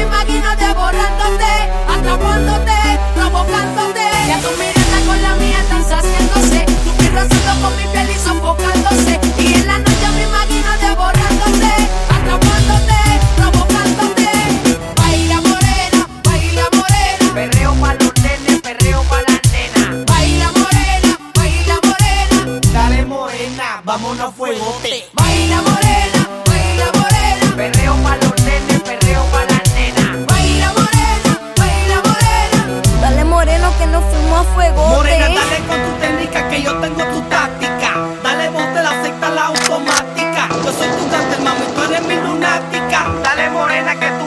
imagino devorándote, atrapándote, provocándote. Ya tu mirada con la mía están saciándose, tu piel rozando con mi piel y sofocándose. Y en la noche me imagino devorándote, atrapándote, provocándote. Baila morena, perreo pa' los nenes, perreo pa' las nenas. Baila morena, Dale morena, vámonos a fuegote. baila morena, perreo pa' los nenes, perreo pa' las nenas. Baila morena, Dale moreno que nos fuimos a fuegote. Morena, dale con tu técnica que yo tengo tu táctica. Dale bote, la secta, la automática. Yo soy tu cante, mami, tú eres mi lunática. Dale morena que tú